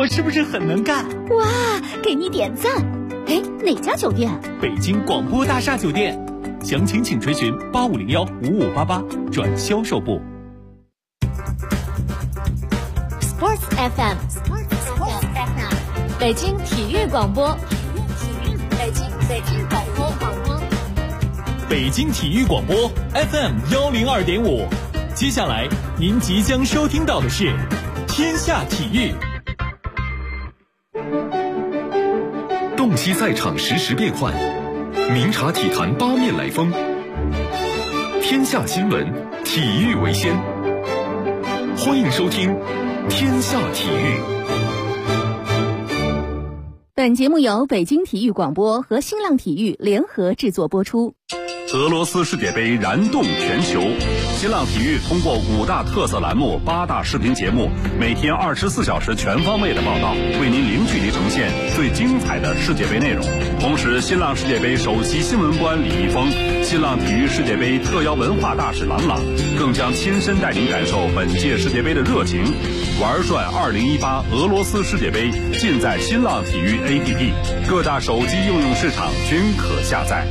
我是不是很能干？ 哇，给你点赞！哎，哪家酒店？ 北京广播大厦酒店，详情请垂询85015588转销售部。 Sports FM， 北京体育广播， 北京体育广播 FM102.5。接下来您即将收听到的是天下体育。 洞悉赛场实时变幻，明察体坛八面来风。天下新闻，体育为先。欢迎收听天下体育。 本节目由北京体育广播和新浪体育联合制作播出。 俄罗斯世界杯燃动全球，新浪体育通过5大特色栏目、8大视频节目，每天24小时全方位的报道，为您零距离呈现最精彩的世界杯内容。同时，新浪世界杯首席新闻官李易峰、新浪体育世界杯特邀文化大使郎朗，更将亲身带您感受本届世界杯的热情。玩转2018俄罗斯世界杯，尽在新浪体育 APP， 各大手机应用市场均可下载。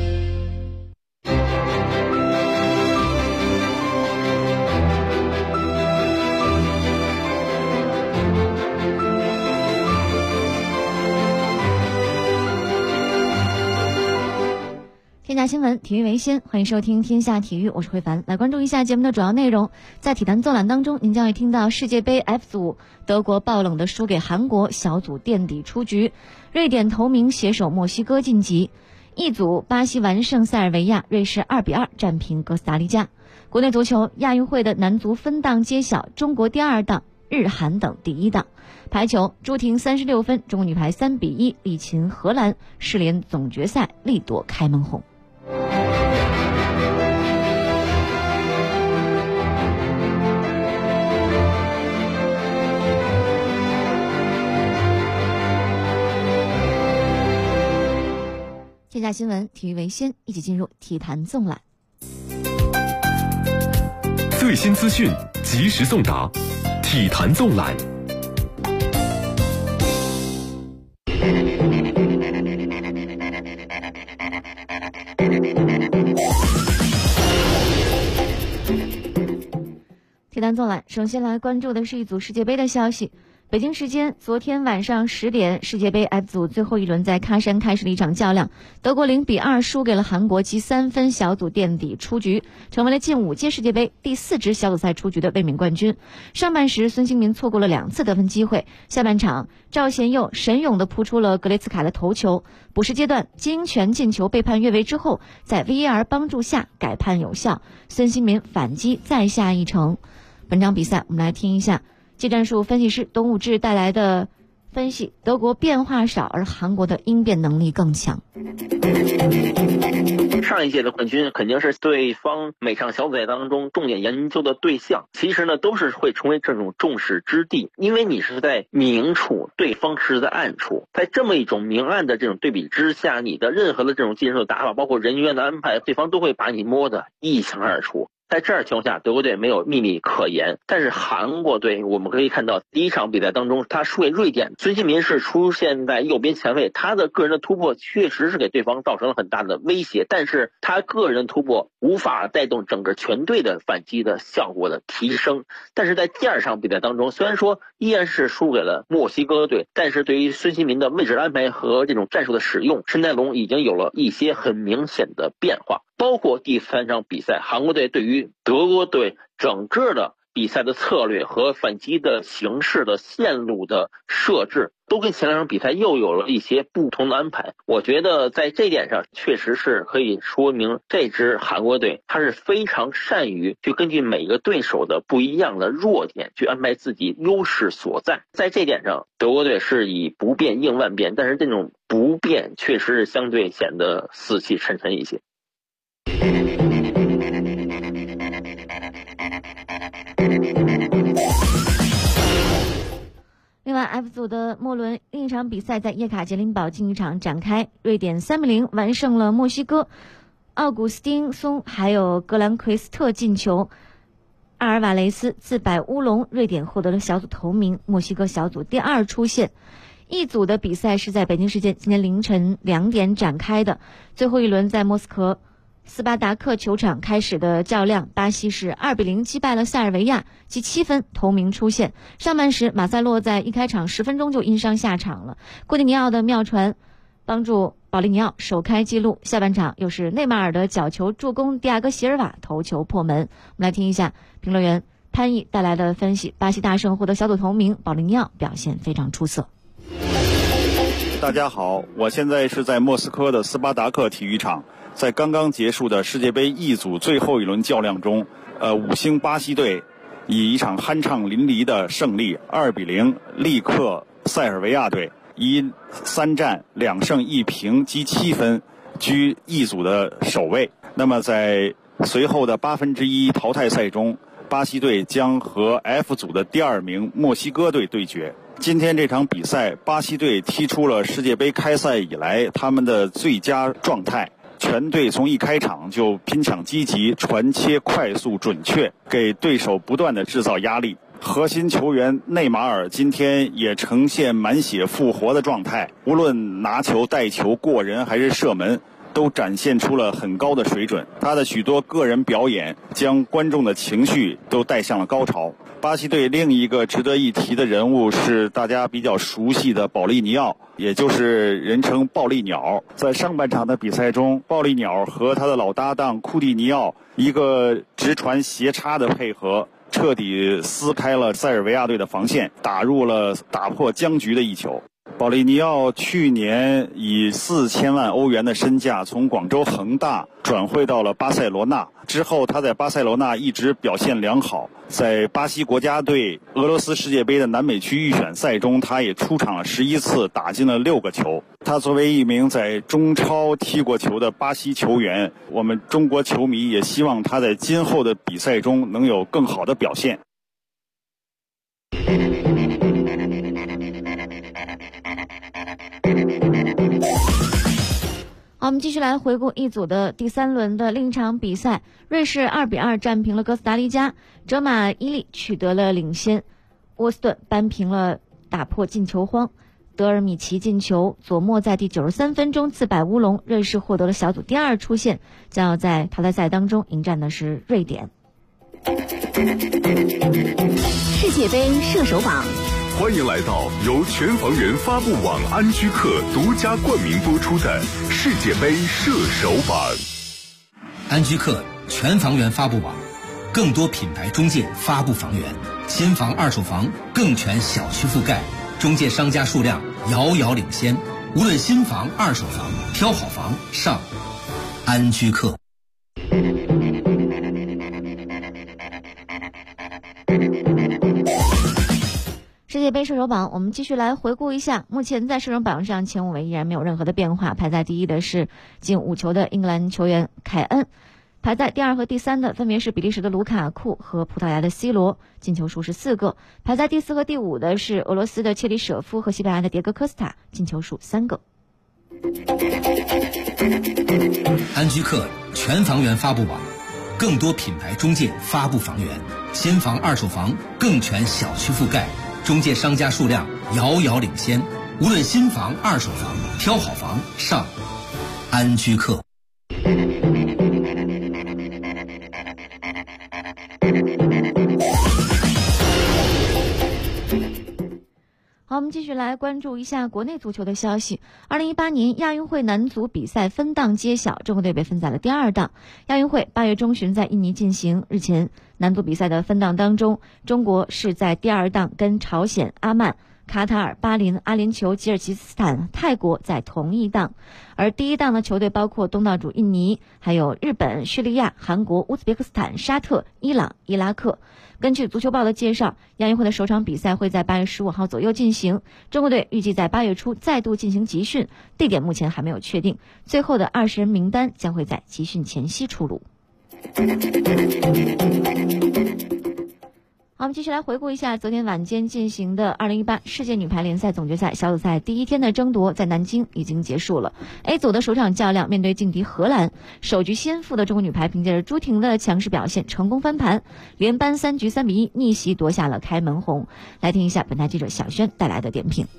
天下新闻，体育为先，欢迎收听天下体育，我是慧凡。来关注一下节目的主要内容。在体坛纵览当中，您将会听到世界杯 F 组，德国爆冷的输给韩国，小组垫底出局；瑞典头名携手墨西哥晋级。E 组，巴西完胜塞尔维亚，瑞士2-2战平哥斯达黎加。国内足球，亚运会的男足分档揭晓，中国第2档，日韩等第1档。排球，朱婷36分，中国女排3-1力擒荷兰，世联总决赛力夺开门红。天下新闻，体育为先，一起进入体坛纵览。 最新资讯，及时送达，体坛纵览。 体坛纵览，首先来关注的是一组世界杯的消息。北京时间昨天晚上10点，世界杯 F 组最后一轮在喀山开始了一场较量，德国0-2输给了韩国，积3分，小组垫底出局，成为了近5届世界杯第4支小组赛出局的卫冕冠军。上半时孙兴民错过了2次得分机会，下半场赵贤佑神勇地扑出了格雷茨卡的头球，补时阶段金泉进球被判越位之后，在 VAR 帮助下改判有效，孙兴民反击再下一城。本场比赛我们来听一下技战术分析师董武志带来的分析，德国变化少，而韩国的应变能力更强。 上一届的冠军肯定是对方每场小组赛当中重点研究的对象，其实呢都是会成为这种众矢之的，因为你是在明处，对方是在暗处，在这么一种明暗的这种对比之下，你的任何的这种技术打法，包括人员的安排，对方都会把你摸得一清二楚。在这儿情况下，德国队没有秘密可言，但是韩国队我们可以看到第一场比赛当中，他输给瑞典，孙兴民是出现在右边前卫，他的个人的突破确实是给对方造成了很大的威胁，但是他个人突破无法带动整个全队的反击的效果的提升。但是在第二场比赛当中，虽然说依然是输给了墨西哥队，但是对于孙兴民的位置安排和这种战术的使用，申泰龙已经有了一些很明显的变化。包括第3场比赛，韩国队对于德国队整个的比赛的策略和反击的形式的线路的设置，都跟前2场比赛又有了一些不同的安排。我觉得在这点上确实是可以说明这支韩国队他是非常善于去根据每个对手的不一样的弱点去安排自己优势所在。在这点上，德国队是以不变应万变，但是这种不变确实是相对显得死气沉沉一些。 另外 F 组的末轮另一场比赛在叶卡捷琳堡竞技场展开，瑞典3-0完胜了墨西哥，奥古斯丁松还有格兰奎斯特进球， 阿尔瓦雷斯自摆乌龙，瑞典获得了小组头名，墨西哥小组第2出线。一组的比赛是在北京时间今天凌晨2点展开的，最后一轮在莫斯科斯巴达克球场开始的较量，巴西是2-0击败了塞尔维亚，积7分，头名出线。上半时马塞洛在一开场10分钟就因伤下场了，库蒂尼奥的妙传帮助保利尼奥首开纪录，下半场又是内马尔的角球助攻，迪亚戈席尔瓦头球破门。我们来听一下评论员潘毅带来的分析。巴西大胜获得小组头名，保利尼奥表现非常出色。 大家好，我现在是在莫斯科的斯巴达克体育场，在刚刚结束的世界杯 E 组最后一轮较量中，5星巴西队以一场酣畅淋漓的胜利2-0力克塞尔维亚队，以3战2胜1平积7分居 E 组的首位。那么在随后的1/8淘汰赛中，巴西队将和 F 组的第2名墨西哥队对决。今天这场比赛，巴西队踢出了世界杯开赛以来他们的最佳状态，全队从一开场就拼抢积极，传切快速准确，给对手不断的制造压力。核心球员内马尔今天也呈现满血复活的状态，无论拿球、带球、过人还是射门，都展现出了很高的水准。他的许多个人表演将观众的情绪都带向了高潮。巴西队另一个值得一提的人物是大家比较熟悉的保利尼奥，也就是人称暴力鸟。在上半场的比赛中，暴力鸟和他的老搭档库蒂尼奥一个直传斜插的配合，彻底撕开了塞尔维亚队的防线，打破僵局的一球。保利尼奥去年以4000万欧元的身价从广州恒大转会到了巴塞罗那，之后他在巴塞罗那一直表现良好，在巴西国家队俄罗斯世界杯的南美区预选赛中，他也出场了11次，打进了6个球。他作为一名在中超踢过球的巴西球员，我们中国球迷也希望他在今后的比赛中能有更好的表现。 好，我们继续来回顾一组的第3轮的另一场比赛，瑞士2-2战平了哥斯达黎加，哲马伊利取得了领先，沃斯顿扳平了打破进球荒，德尔米奇进球，佐莫在第93分钟自摆乌龙，瑞士获得了小组第2出线，将要在淘汰赛当中迎战的是瑞典。 世界杯射手榜， 欢迎来到由全房源发布网安居客独家冠名播出的世界杯射手榜。 安居客全房源发布网，更多品牌中介发布房源，新房二手房更全小区覆盖，中介商家数量遥遥领先，无论新房二手房，挑好房上安居客。 世界杯射手榜，我们继续来回顾一下，目前在射手榜上前5位依然没有任何的变化，排在第1的是进5球的英格兰球员凯恩，排在第2和第3的分别是比利时的卢卡库和葡萄牙的 C 罗，进球数是4个，排在第4和第5的是俄罗斯的切里舍夫和西班牙的迭戈科斯塔，进球数3个。 安居客全房源发布网，更多品牌中介发布房源，新房二手房更全小区覆盖，中介商家数量遥遥领先，无论新房二手房，挑好房上安居客。 好，我们继续来关注一下国内足球的消息。2018年亚运会男足比赛分档揭晓，中国队被分在了第2档。亚运会8月中旬在印尼进行，日前男足比赛的分档当中，中国是在第2档跟朝鲜、阿曼、卡塔尔、巴林、阿联酋、吉尔吉斯斯坦、泰国在同一档，而第1档的球队包括东道主印尼，还有日本、叙利亚、韩国、乌兹别克斯坦、沙特、伊朗、伊拉克。根据足球报的介绍，亚运会的首场比赛会在8月15号左右进行，中国队预计在8月初再度进行集训，地点目前还没有确定，最后的20人名单将会在集训前夕出炉。好， 好，我们继续来回顾一下昨天晚间进行的2018世界女排联赛总决赛小组赛第一天的争夺，在南京已经结束了。A 组的首场较量，面对劲敌荷兰，首局先负的中国女排凭借着朱婷的强势表现，成功翻盘，连扳3局3比1逆袭夺下了开门红。来听一下本台记者小轩带来的点评。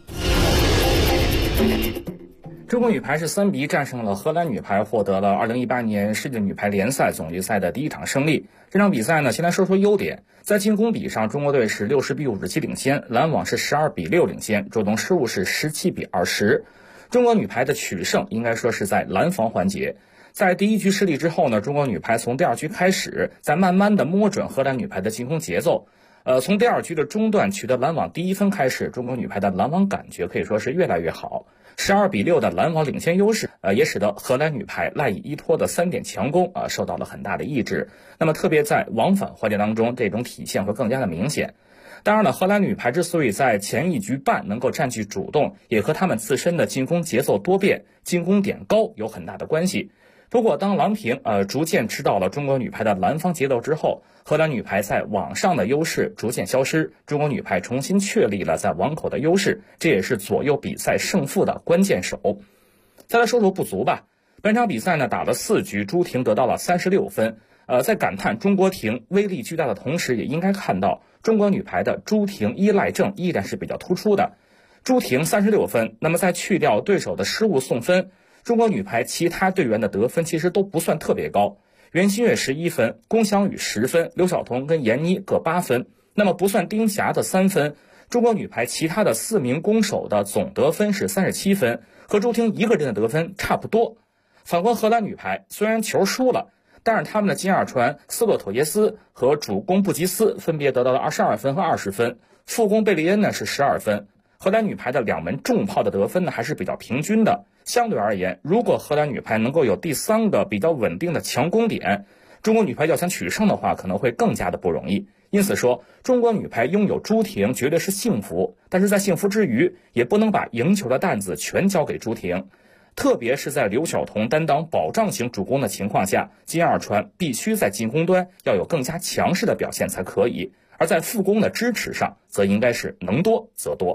中国女排是3比1战胜了荷兰女排，获得了2018年世界女排联赛总决赛的第一场胜利。这场比赛呢，先来说说优点。在进攻比上，中国队是60比57领先，拦网是12比6领先，主动失误是17比20。中国女排的取胜应该说是在拦防环节。在第一局失利之后呢，中国女排从第二局开始，在慢慢的摸准荷兰女排的进攻节奏。从第二局的中段取得拦网第1分开始，中国女排的拦网感觉可以说是越来越好。12比6的拦网领先优势，也使得荷兰女排赖以依托的3点强攻受到了很大的抑制。那么特别在往返环节当中，这种体现会更加的明显。当然了，荷兰女排之所以在前1局半能够占据主动，也和她们自身的进攻节奏多变、进攻点高有很大的关系。不过当郎平逐渐知道了中国女排的拦防节奏之后，荷兰女排在网上的优势逐渐消失，中国女排重新确立了在网口的优势，这也是左右比赛胜负的关键手。再来说说不足吧。本场比赛呢打了4局，朱婷得到了36分。在感叹中国婷威力巨大的同时，也应该看到中国女排的朱婷依赖症依然是比较突出的。朱婷36分，那么在去掉对手的失误送分，中国女排其他队员的得分其实都不算特别高。袁心玥11分，龚翔宇10分，刘晓彤跟闫妮各8分。那么不算丁霞的3分，中国女排其他的4名攻手的总得分是37分，和朱婷一个人的得分差不多。反观荷兰女排，虽然球输了，但是他们的金二传斯洛妥耶斯和主攻布吉斯分别得到了22分和20分，副攻贝利恩呢是12分。荷兰女排的2门重炮的得分呢还是比较平均的。相对而言，如果荷兰女排能够有第3个比较稳定的强攻点，中国女排要想取胜的话可能会更加的不容易。因此说，中国女排拥有朱婷绝对是幸福，但是在幸福之余，也不能把赢球的担子全交给朱婷。特别是在刘晓彤担当保障型主攻的情况下，金二传必须在进攻端要有更加强势的表现才可以，而在副攻的支持上则应该是能多则多。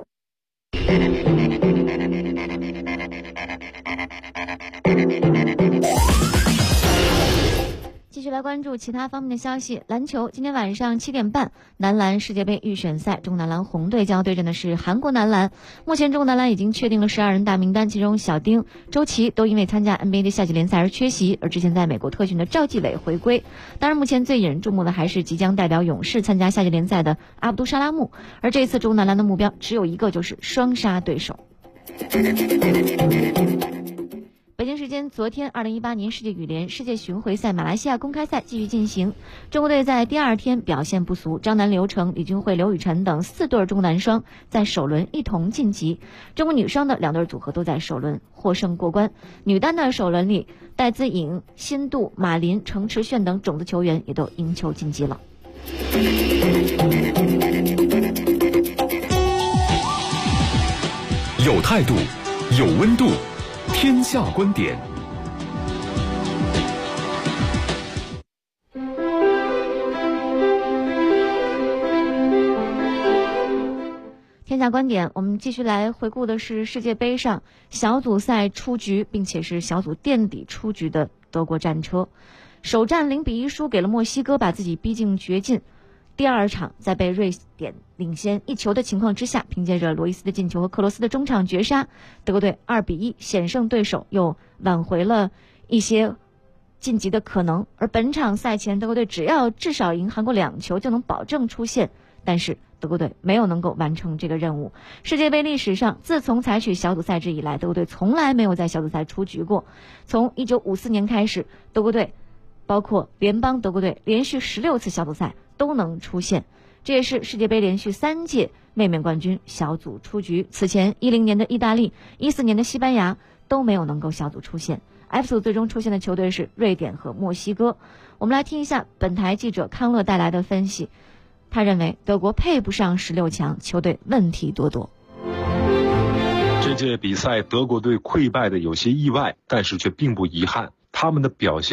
继续来关注其他方面的消息。篮球，今天晚上7点半，男篮世界杯预选赛，中国男篮红队将要对阵的是韩国男篮。目前中国男篮已经确定了12人大名单，其中小丁、周琦都因为参加 NBA 的夏季联赛而缺席，而之前在美国特训的赵继伟回归。当然，目前最引人注目的还是即将代表勇士参加夏季联赛的阿卜杜沙拉木，而这一次中国男篮的目标只有一个，就是双杀对手。北京时间昨天，2018年世界羽联世界巡回赛马来西亚公开赛继续进行。中国队在第2天表现不俗，张楠、刘成、李俊慧、刘雨辰等4对中男双在首轮一同晋级。中国女双的2对组合都在首轮获胜过关。女单的首轮里，戴资颖、辛杜、马林、程池炫等种子球员也都赢球晋级了。 有态度，有温度。天下观点， 天下观点，我们继续来回顾的是世界杯上小组赛出局，并且是小组垫底出局的德国战车。首战0比1输给了墨西哥，把自己逼进绝境。第2场在被瑞典领先1球的情况之下，凭借着罗伊斯的进球和克罗斯的中场绝杀，德国队2比1险胜对手，又挽回了一些晋级的可能。而本场赛前，德国队只要至少赢韩国2球就能保证出线，但是德国队没有能够完成这个任务。世界杯历史上，自从采取小组赛制以来，德国队从来没有在小组赛出局过。从1954年开始，德国队包括联邦德国队连续16次小组赛都能出现，这也是世界杯连续3届卫冕冠军小组出局。此前10年的意大利、14年的西班牙都没有能够小组出现。F 组最终出现的球队是瑞典和墨西哥。我们来听一下本台记者康乐带来的分析。他认为德国配不上16强，球队问题多多。 这届比赛德国队溃败的有些意外，但是却并不遗憾。他们的表现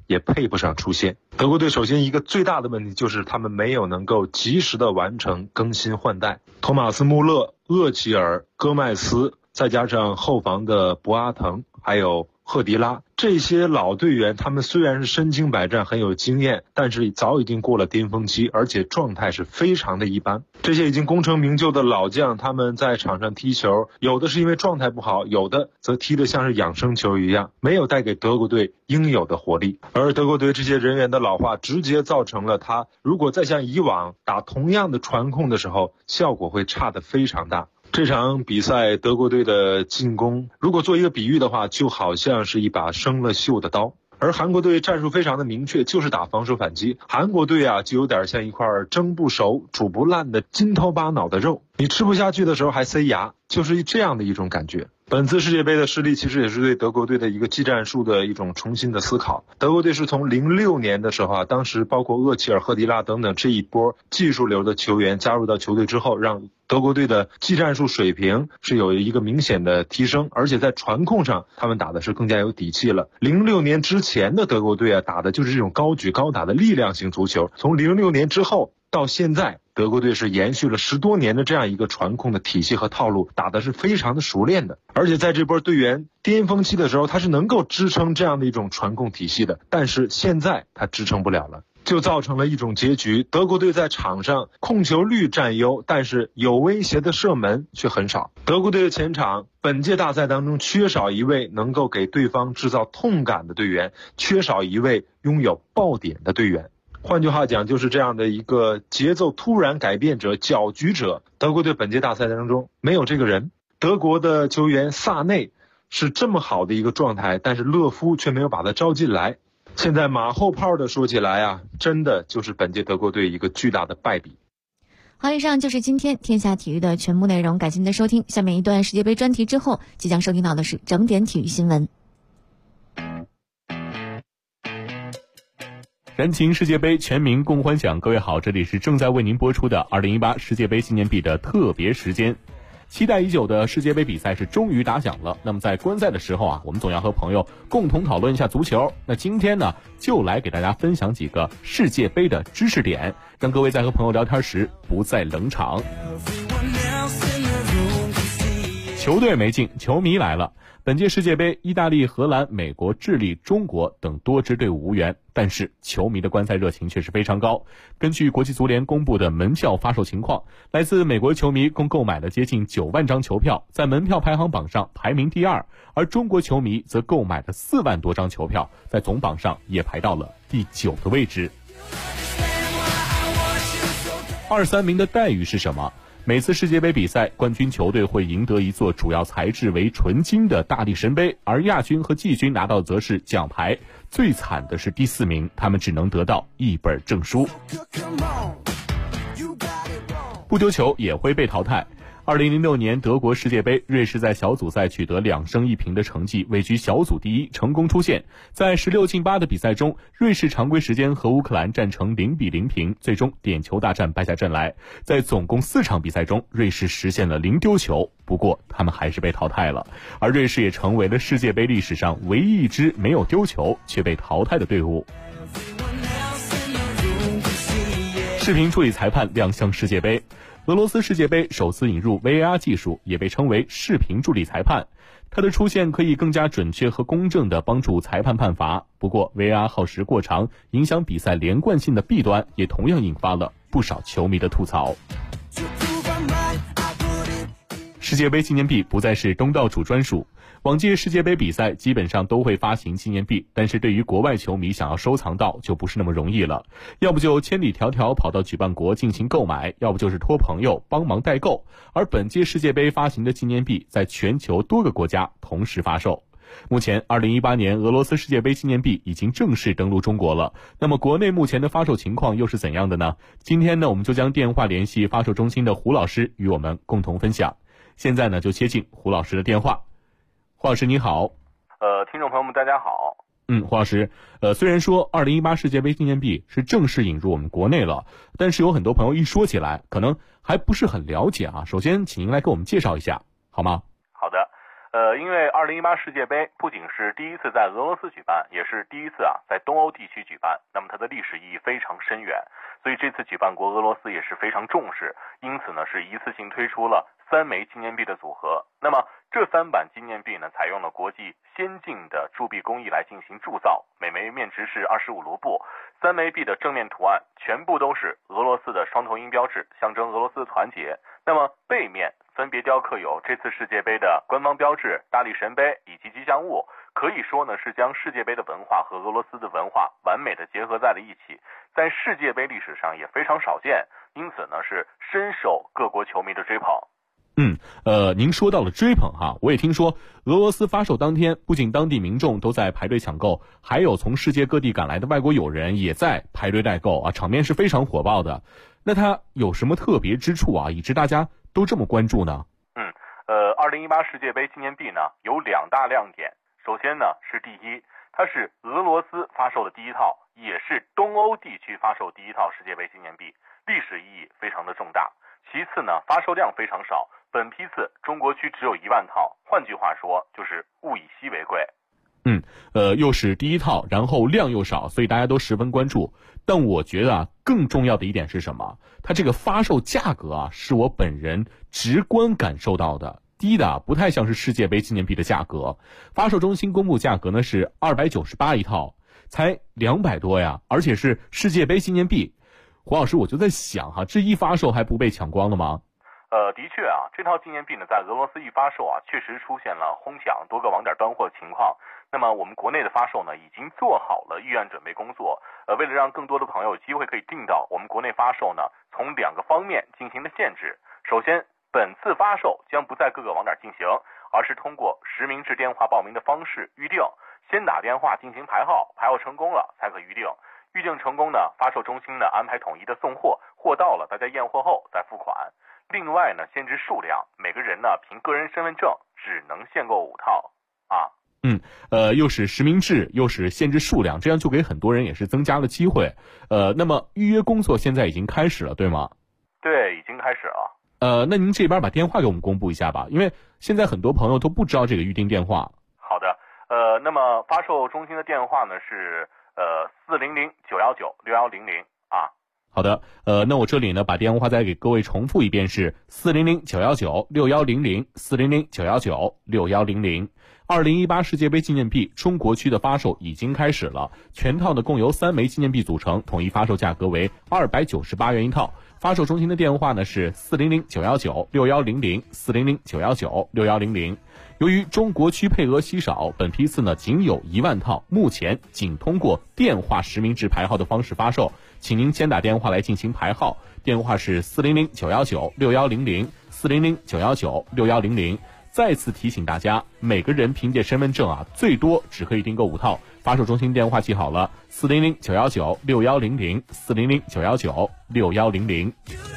也配不上出现。德国队首先一个最大的问题就是他们没有能够及时的完成更新换代，托马斯·穆勒、厄齐尔、戈麦斯，再加上后防的博阿滕还有赫迪拉，这些老队员他们虽然是身经百战很有经验，但是早已经过了巅峰期，而且状态是非常的一般。这些已经功成名就的老将，他们在场上踢球，有的是因为状态不好，有的则踢得像是养生球一样，没有带给德国队应有的活力。而德国队这些人员的老化直接造成了他如果再像以往打同样的传控的时候，效果会差得非常大。这场比赛德国队的进攻，如果做一个比喻的话，就好像是一把生了锈的刀。而韩国队战术非常的明确，就是打防守反击。韩国队啊，就有点像一块蒸不熟、煮不烂的筋头巴脑的肉，你吃不下去的时候还塞牙，就是这样的一种感觉。本次世界杯的失利其实也是对德国队的一个技战术的一种重新的思考。德国队是从06年的时候啊，当时包括厄齐尔、赫迪拉等等这一波技术流的球员加入到球队之后，让德国队的技战术水平是有一个明显的提升，而且在传控上他们打的是更加有底气了。06年之前的德国队啊，打的就是这种高举高打的力量型足球。从06年之后到现在，德国队是延续了10多年的这样一个传控的体系和套路，打的是非常的熟练的。而且在这波队员巅峰期的时候，他是能够支撑这样的一种传控体系的，但是现在他支撑不了了，就造成了一种结局。德国队在场上控球率占优，但是有威胁的射门却很少。德国队的前场本届大赛当中缺少一位能够给对方制造痛感的队员，缺少一位拥有爆点的队员。换句话讲，就是这样的一个节奏突然改变者、搅局者。德国队本届大赛当中没有这个人。德国的球员萨内是这么好的一个状态，但是勒夫却没有把他招进来。现在马后炮的说起来啊，真的就是本届德国队一个巨大的败笔。 好，以上就是今天天下体育的全部内容，感谢您的收听。下面一段世界杯专题之后，即将收听到的是整点体育新闻。 燃情世界杯，全民共欢享。各位好，这里是正在为您播出的2018世界杯纪念币的特别时间。期待已久的世界杯比赛是终于打响了。那么在观赛的时候啊，我们总要和朋友共同讨论一下足球。那今天呢，就来给大家分享几个世界杯的知识点，让各位在和朋友聊天时不再冷场。球队没进，球迷来了。本届世界杯，意大利、荷兰、美国、智利、中国等多支队伍无缘，但是球迷的观赛热情却是非常高。根据国际足联公布的门票发售情况，来自美国球迷共购买了接近9万张球票，在门票排行榜上排名第2，而中国球迷则购买了4万多张球票，在总榜上也排到了第9个位置。2、3名的待遇是什么？每次世界杯比赛，冠军球队会赢得一座主要材质为纯金的大力神杯，而亚军和季军拿到则是奖牌。最惨的是第4名，他们只能得到一本证书。不丢球也会被淘汰。2006年德国世界杯，瑞士在小组赛取得2胜1平的成绩，位居小组第1，成功出线。在16进8的比赛中，瑞士常规时间和乌克兰战成0比0平，最终点球大战败下阵来。在总共4场比赛中，瑞士实现了0丢球，不过他们还是被淘汰了。而瑞士也成为了世界杯历史上唯一一支没有丢球却被淘汰的队伍。视频处理裁判亮相世界杯。俄罗斯世界杯首次引入 VAR 技术，也被称为视频助理裁判。它的出现可以更加准确和公正地帮助裁判判罚。不过 VAR 耗时过长，影响比赛连贯性的弊端也同样引发了不少球迷的吐槽。世界杯纪念币不再是东道主专属。往届世界杯比赛基本上都会发行纪念币，但是对于国外球迷想要收藏到就不是那么容易了，要不就千里迢迢跑到举办国进行购买，要不就是托朋友帮忙代购。而本届世界杯发行的纪念币在全球多个国家同时发售。目前2018年俄罗斯世界杯纪念币已经正式登陆中国了，那么国内目前的发售情况又是怎样的呢？今天呢，我们就将电话联系发售中心的胡老师与我们共同分享。现在呢，就接进胡老师的电话。胡老师你好。 听众朋友们大家好。 胡老师，虽然说2018世界杯纪念币是正式引入我们国内了，但是有很多朋友一说起来可能还不是很了解啊。首先请您来给我们介绍一下好吗？ 好的。 因为2018世界杯不仅是第一次在俄罗斯举办，也是第一次在东欧地区举办，那么它的历史意义非常深远，所以这次举办国俄罗斯也是非常重视，因此呢是一次性推出了3枚纪念币的组合。那么这3版纪念币呢，采用了国际先进的铸币工艺来进行铸造，每枚面值是25卢布。3枚币的正面图案全部都是俄罗斯的双头鹰标志，象征俄罗斯的团结。那么背面分别雕刻有这次世界杯的官方标志、大力神杯以及吉祥物，可以说呢是将世界杯的文化和俄罗斯的文化完美的结合在了一起，在世界杯历史上也非常少见，因此呢是深受各国球迷的追捧。 您说到了追捧哈，我也听说俄罗斯发售当天，不仅当地民众都在排队抢购，还有从世界各地赶来的外国友人也在排队代购啊，场面是非常火爆的。那它有什么特别之处啊，以致大家都这么关注呢 ？2018世界杯纪念币呢有2大亮点。首先呢是第一，它是俄罗斯发售的第一套，也是东欧地区发售第一套世界杯纪念币，历史意义非常的重大。其次呢，发售量非常少，本批次中国区只有1万套，换句话说就是物以稀为贵。 又是第一套，然后量又少，所以大家都十分关注。但我觉得更重要的一点是什么？它这个发售价格是我本人直观感受到的，低的不太像是世界杯纪念币的价格。发售中心公布价格呢是298一套，才200多呀，而且是世界杯纪念币。黄老师，我就在想这一发售还不被抢光了吗？ 的确这套纪念币呢，在俄罗斯一发售确实出现了哄抢，多个网点断货情况。那么我们国内的发售呢，已经做好了预案准备工作。为了让更多的朋友有机会可以订到，我们国内发售呢，从2个方面进行了限制。首先，本次发售将不在各个网点进行，而是通过实名制电话报名的方式预定，先打电话进行排号，排号成功了才可预定。预定成功呢，发售中心呢安排统一的送货，货到了大家验货后再付款。另外呢，限制数量，每个人呢凭个人身份证只能限购5套又是实名制，又是限制数量，这样就给很多人也是增加了机会。那么预约工作现在已经开始了，对吗？ 对，已经开始了。 那您这边把电话给我们公布一下吧，因为现在很多朋友都不知道这个预订电话。 好的，那么发售中心的电话呢是400-919-6100 好的，那我这里呢把电话再给各位重复一遍，是400-919-6100 400-919-6100。2018世界杯纪念币中国区的发售已经开始了，全套呢共由3枚纪念币组成，统一发售价格为298元一套。发售中心的电话呢是400-919-6100 400-919-6100。由于中国区配额稀少，本批次呢仅有1万套，目前仅通过电话实名制排号的方式发售，请您先打电话来进行排号，电话是400-919-6100 400-919-6100。再次提醒大家，每个人凭借身份证最多只可以订购5套。发售中心电话记好了，400-919-6100 400-919-6100。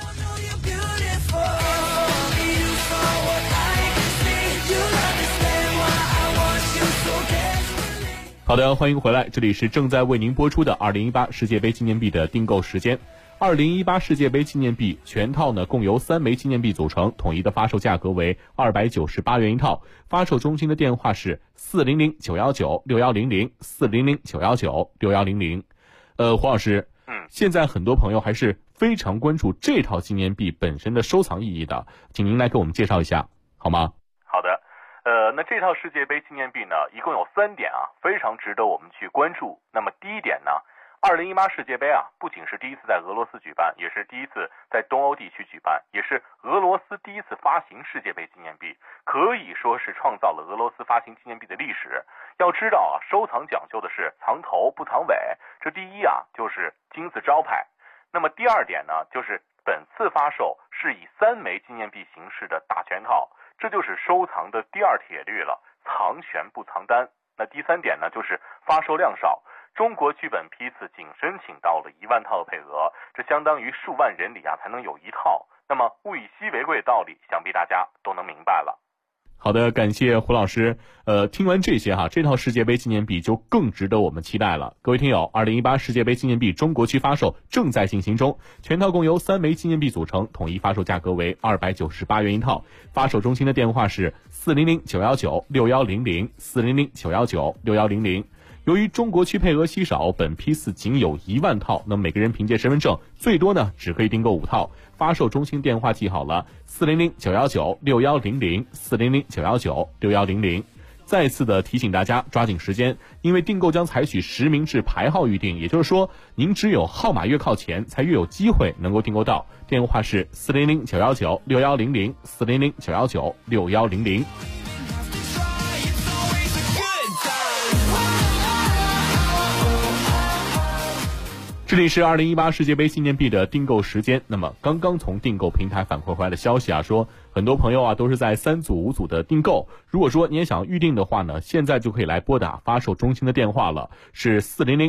好的，欢迎回来，这里是正在为您播出的2018世界杯纪念币的订购时间。2018世界杯纪念币全套呢共由3枚纪念币组成，统一的发售价格为298元一套。发售中心的电话是400-919-6100 400-919-6100。黄老师，现在很多朋友还是非常关注这套纪念币本身的收藏意义的，请您来给我们介绍一下好吗？ 好的，那这套世界杯纪念币呢，一共有3点非常值得我们去关注。那么第一点呢，2018世界杯不仅是第一次在俄罗斯举办，也是第一次在东欧地区举办，也是俄罗斯第一次发行世界杯纪念币，可以说是创造了俄罗斯发行纪念币的历史。要知道收藏讲究的是藏头不藏尾，这第一就是金字招牌。那么第二点呢，就是本次发售是以3枚纪念币形式的大全套，这就是收藏的第2铁律了，藏全不藏单。那第3点呢，就是发售量少。中国区本批次仅申请到了1万套的配额，这相当于数万人里才能有1套。那么物以稀为贵的道理，想必大家都能明白了。 好的，感谢胡老师。听完这些这套世界杯纪念币就更值得我们期待了。各位听友，2018世界杯纪念币中国区发售正在进行中，全套共由3枚纪念币组成，统一发售价格为298元一套。发售中心的电话是400-919-6100，400-919-6100。由于中国区配额稀少，本批次仅有1万套，那么每个人凭借身份证最多呢只可以订购5套。发售中心电话记好了，400-919-6100，400-919-6100。再次的提醒大家抓紧时间，因为订购将采取实名制排号预订，也就是说您只有号码越靠前才越有机会能够订购到。电话是400-919-6100，400-919-6100。这里是2018世界杯纪念币的订购时间。那么刚刚从订购平台反馈回来的消息说很多朋友都是在3组5组的订购。如果说你也想预定的话呢，现在就可以来拨打发售中心的电话了，是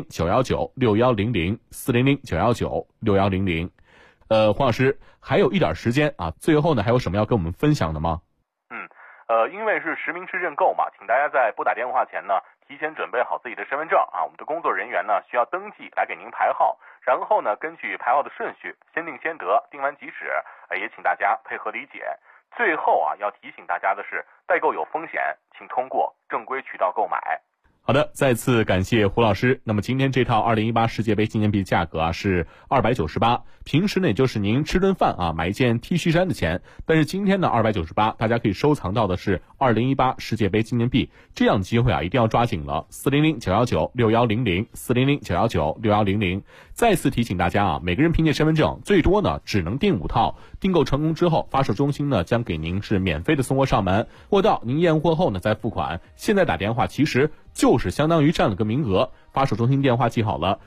400-919-6100，400-919-6100。黄老师，还有一点时间最后呢还有什么要跟我们分享的吗？ 因为是实名制认购嘛，请大家在拨打电话前呢提前准备好自己的身份证我们的工作人员呢需要登记来给您排号，然后呢根据排号的顺序先定先得，定完即止，也请大家配合理解。最后要提醒大家的是，代购有风险，请通过正规渠道购买。 好的，再次感谢胡老师。那么今天这套2018世界杯纪念币价格是298，平时呢也就是您吃顿饭买一件 T 恤衫的钱，但是今天呢298，大家可以收藏到的是2018世界杯纪念币，这样的机会一定要抓紧了。400-919-6100，400-919-6100。再次提醒大家每个人凭借身份证最多呢只能订5套，订购成功之后，发售中心呢将给您是免费的送货上门，货到您验货后呢再付款。现在打电话其实就是相当于占了个名额。发售中心电话记好了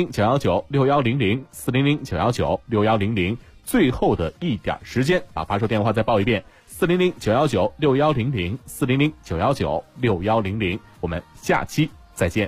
，400-919-6100，400-919-6100。最后的一点时间，把发售电话再报一遍，400-919-6100，400-919-6100。我们下期再见。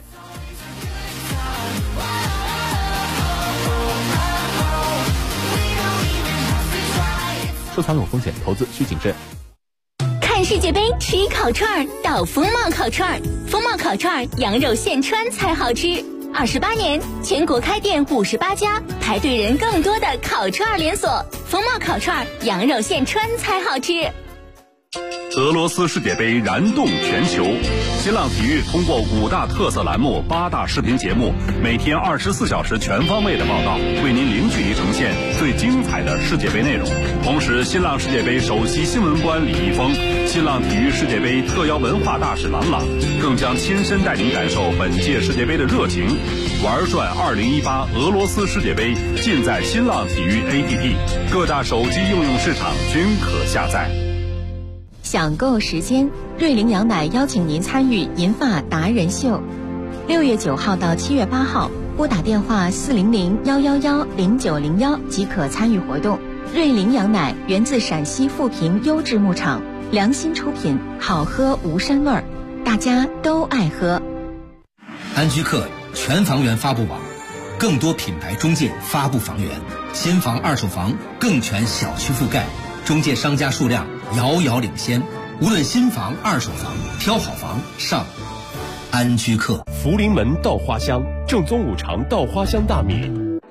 收藏有风险，投资需谨慎。 看世界杯吃烤串到风貌烤串，风貌烤串羊肉现穿才好吃。28年，全国开店58家，排队人更多的烤串连锁。风貌烤串羊肉现穿才好吃。 俄罗斯世界杯燃动全球，新浪体育通过5大特色栏目、8大视频节目，每天24小时全方位的报道，为您零距离呈现最精彩的世界杯内容。同时，新浪世界杯首席新闻官李易峰、新浪体育世界杯特邀文化大使郎朗，更将亲身带您感受本届世界杯的热情。玩转2018俄罗斯世界杯，尽在新浪体育 APP， 各大手机应用市场均可下载。 享购时间，瑞麟羊奶邀请您参与银发达人秀，6月9号到7月8号，拨打电话400-111-0901即可参与活动。瑞麟羊奶源自陕西富平优质牧场，良心出品，好喝无膻味儿，大家都爱喝。 安居客全房源发布网，更多品牌中介发布房源，新房二手房更全小区覆盖，中介商家数量遥遥领先，无论新房二手房，挑好房上安居客。 福临门稻花香，正宗五常稻花香大米。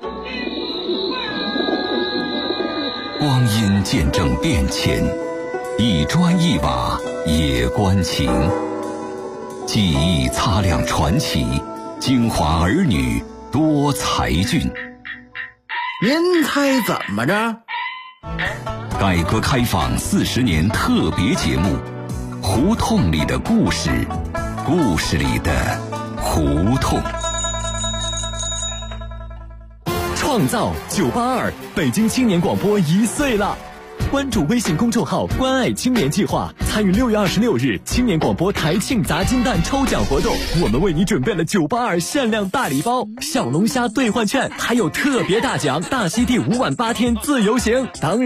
光阴见证变迁，一砖一瓦也关情。记忆擦亮传奇，京华儿女多才俊。 您猜怎么着？ 改革开放40年特别节目，胡同里的故事，故事里的胡同。 创造982，北京青年广播1岁了。关注微信公众号“关爱青年计划”，参与6月26日青年广播台庆砸金蛋抽奖活动，我们为你准备了982限量大礼包、小龙虾兑换券，还有特别大奖大溪地5晚8天自由行。当然